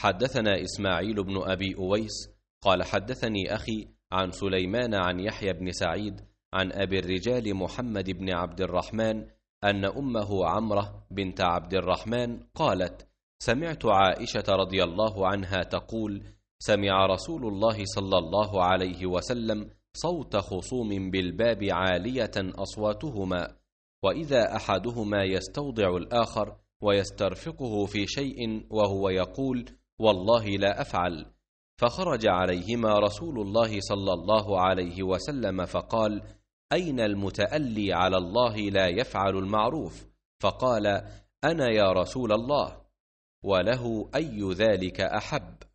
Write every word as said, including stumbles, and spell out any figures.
حدثنا إسماعيل بن أبي أويس قال حدثني أخي عن سليمان عن يحيى بن سعيد عن أبي الرجال محمد بن عبد الرحمن أن أمه عمرة بنت عبد الرحمن قالت: سمعت عائشة رضي الله عنها تقول: سمع رسول الله صلى الله عليه وسلم صوت خصوم بالباب عالية أصواتهما، وإذا أحدهما يستوضع الآخر ويسترفقه في شيء وهو يقول: والله لا أفعل. فخرج عليهما رسول الله صلى الله عليه وسلم فقال: أين المتألي على الله لا يفعل المعروف؟ فقال: أنا يا رسول الله. وله أي ذلك أحب؟